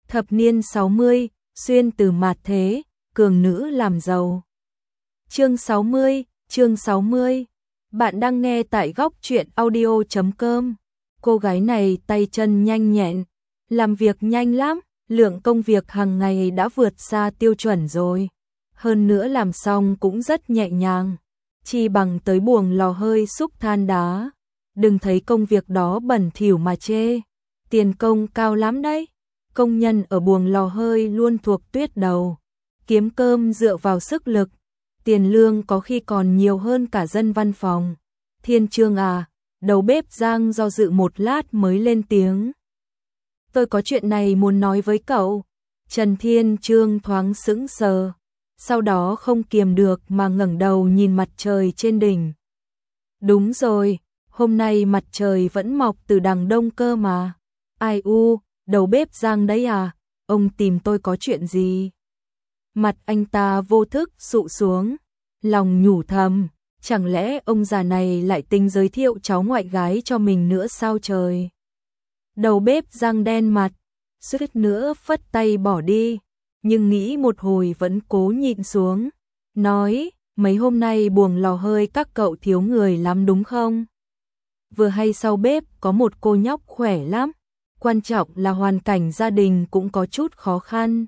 Thập niên 60, xuyên từ mạt thế, cường nữ làm giàu. Chương 60. Bạn đang nghe tại góc truyện audio.com. Cô gái này tay chân nhanh nhẹn, làm việc nhanh lắm, lượng công việc hàng ngày đã vượt xa tiêu chuẩn rồi. Hơn nữa làm xong cũng rất nhẹ nhàng, chi bằng tới buồng lò hơi xúc than đá. Đừng thấy công việc đó bẩn thỉu mà chê, tiền công cao lắm đấy. Công nhân ở buồng lò hơi luôn thuộc tuyết đầu, kiếm cơm dựa vào sức lực, tiền lương có khi còn nhiều hơn cả dân văn phòng. Thiên Trương à, đầu bếp Giang do dự một lát mới lên tiếng. Tôi có chuyện này muốn nói với cậu. Trần Thiên Trương thoáng sững sờ, sau đó không kiềm được mà ngẩng đầu nhìn mặt trời trên đỉnh. Đúng rồi, hôm nay mặt trời vẫn mọc từ đằng đông cơ mà. Ai u, đầu bếp Giang đấy à, ông tìm tôi có chuyện gì? Mặt anh ta vô thức sụ xuống, lòng nhủ thầm, chẳng lẽ ông già này lại tính giới thiệu cháu ngoại gái cho mình nữa sao trời? Đầu bếp Giang đen mặt, suýt nữa phất tay bỏ đi, nhưng nghĩ một hồi vẫn cố nhịn xuống, nói, mấy hôm nay buồng lò hơi các cậu thiếu người lắm đúng không? Vừa hay sau bếp có một cô nhóc khỏe lắm, quan trọng là hoàn cảnh gia đình cũng có chút khó khăn.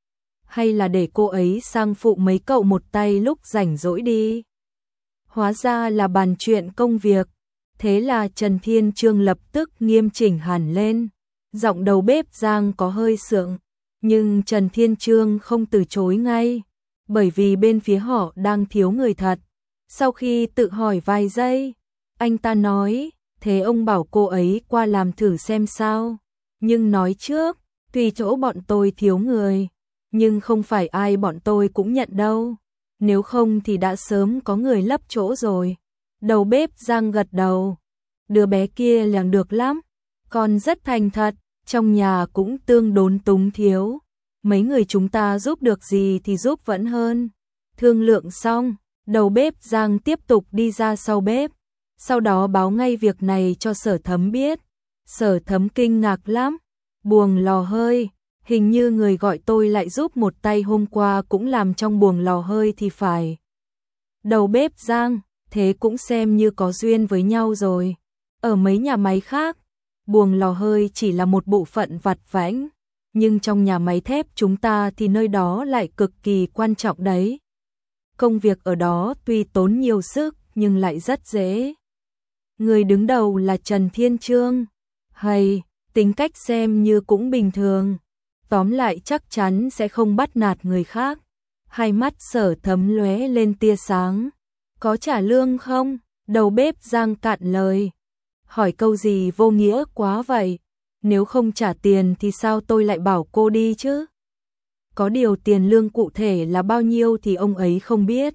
Hay là để cô ấy sang phụ mấy cậu một tay lúc rảnh rỗi đi. Hóa ra là bàn chuyện công việc. Thế là Trần Thiên Trương lập tức nghiêm chỉnh hẳn lên. Giọng đầu bếp Giang có hơi sượng, nhưng Trần Thiên Trương không từ chối ngay, bởi vì bên phía họ đang thiếu người thật. Sau khi tự hỏi vài giây, anh ta nói, thế ông bảo cô ấy qua làm thử xem sao. Nhưng nói trước, tùy chỗ bọn tôi thiếu người, nhưng không phải ai bọn tôi cũng nhận đâu. Nếu không thì đã sớm có người lấp chỗ rồi. Đầu bếp Giang gật đầu. Đứa bé kia làng được lắm, còn rất thành thật, trong nhà cũng tương đối túng thiếu. Mấy người chúng ta giúp được gì thì giúp vẫn hơn. Thương lượng xong, đầu bếp Giang tiếp tục đi ra sau bếp. Sau đó báo ngay việc này cho Sở Thấm biết. Sở Thấm kinh ngạc lắm. Buồng lò hơi, hình như người gọi tôi lại giúp một tay hôm qua cũng làm trong buồng lò hơi thì phải. Đầu bếp Giang, thế cũng xem như có duyên với nhau rồi. Ở mấy nhà máy khác, buồng lò hơi chỉ là một bộ phận vặt vãnh, nhưng trong nhà máy thép chúng ta thì nơi đó lại cực kỳ quan trọng đấy. Công việc ở đó tuy tốn nhiều sức nhưng lại rất dễ. Người đứng đầu là Trần Thiên Trương. Hay, tính cách xem như cũng bình thường. Tóm lại chắc chắn sẽ không bắt nạt người khác. Hai mắt Sở Thấm lóe lên tia sáng. Có trả lương không? Đầu bếp Giang cạn lời. Hỏi câu gì vô nghĩa quá vậy? Nếu không trả tiền thì sao tôi lại bảo cô đi chứ? Có điều tiền lương cụ thể là bao nhiêu thì ông ấy không biết.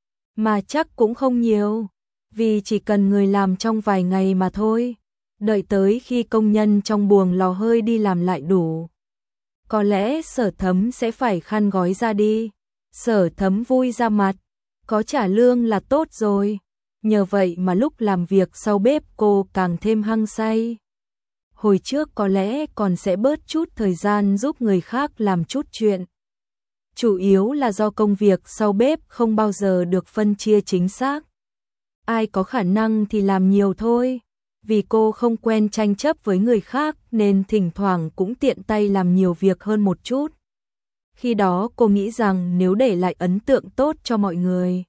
Mà chắc cũng không nhiều, vì chỉ cần người làm trong vài ngày mà thôi. Đợi tới khi công nhân trong buồng lò hơi đi làm lại đủ. Có lẽ Sở Thấm sẽ phải khăn gói ra đi. Sở Thấm vui ra mặt. Có trả lương là tốt rồi. Nhờ vậy mà lúc làm việc sau bếp cô càng thêm hăng say. Hồi trước có lẽ còn sẽ bớt chút thời gian giúp người khác làm chút chuyện. Chủ yếu là do công việc sau bếp không bao giờ được phân chia chính xác. Ai có khả năng thì làm nhiều thôi. Vì cô không quen tranh chấp với người khác nên thỉnh thoảng cũng tiện tay làm nhiều việc hơn một chút. Khi đó cô nghĩ rằng nếu để lại ấn tượng tốt cho mọi người,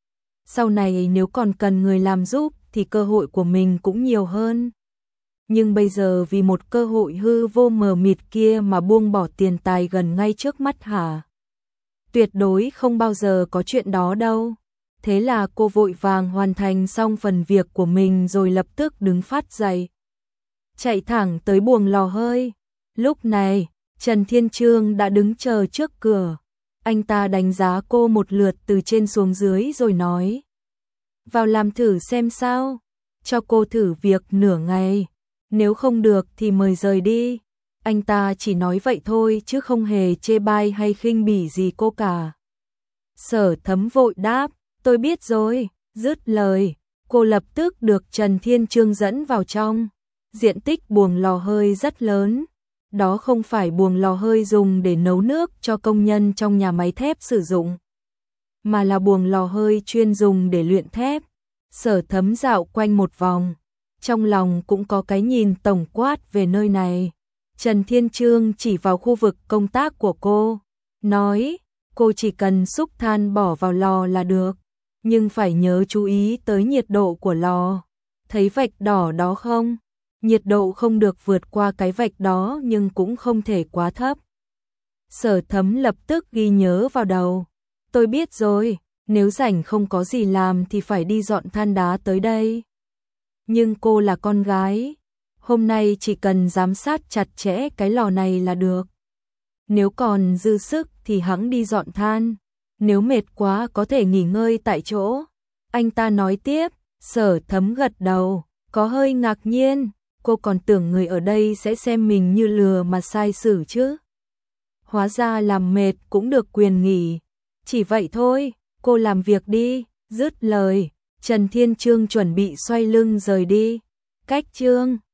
sau này nếu còn cần người làm giúp thì cơ hội của mình cũng nhiều hơn. Nhưng bây giờ vì một cơ hội hư vô mờ mịt kia mà buông bỏ tiền tài gần ngay trước mắt hả? Tuyệt đối không bao giờ có chuyện đó đâu. Thế là cô vội vàng hoàn thành xong phần việc của mình rồi lập tức đứng phát dậy, chạy thẳng tới buồng lò hơi. Lúc này, Trần Thiên Trương đã đứng chờ trước cửa. Anh ta đánh giá cô một lượt từ trên xuống dưới rồi nói. Vào làm thử xem sao, cho cô thử việc nửa ngày. Nếu không được thì mời rời đi. Anh ta chỉ nói vậy thôi chứ không hề chê bai hay khinh bỉ gì cô cả. Sở Thấm vội đáp. Tôi biết rồi, dứt lời, cô lập tức được Trần Thiên Trương dẫn vào trong. Diện tích buồng lò hơi rất lớn, đó không phải buồng lò hơi dùng để nấu nước cho công nhân trong nhà máy thép sử dụng, mà là buồng lò hơi chuyên dùng để luyện thép. Sở Thấm dạo quanh một vòng, trong lòng cũng có cái nhìn tổng quát về nơi này. Trần Thiên Trương chỉ vào khu vực công tác của cô, nói, cô chỉ cần xúc than bỏ vào lò là được, nhưng phải nhớ chú ý tới nhiệt độ của lò. Thấy vạch đỏ đó không? Nhiệt độ không được vượt qua cái vạch đó nhưng cũng không thể quá thấp. Sở Thấm lập tức ghi nhớ vào đầu. Tôi biết rồi, nếu rảnh không có gì làm thì phải đi dọn than đá tới đây. Nhưng cô là con gái, hôm nay chỉ cần giám sát chặt chẽ cái lò này là được. Nếu còn dư sức thì hẵng đi dọn than, nếu mệt quá có thể nghỉ ngơi tại chỗ. Anh ta nói tiếp. Sở Thấm gật đầu, có hơi ngạc nhiên, cô còn tưởng người ở đây sẽ xem mình như lừa mà sai xử chứ. Hóa ra làm mệt cũng được quyền nghỉ. Chỉ vậy thôi, cô làm việc đi. Dứt lời, Trần Thiên Trương chuẩn bị xoay lưng rời đi. Cách Trương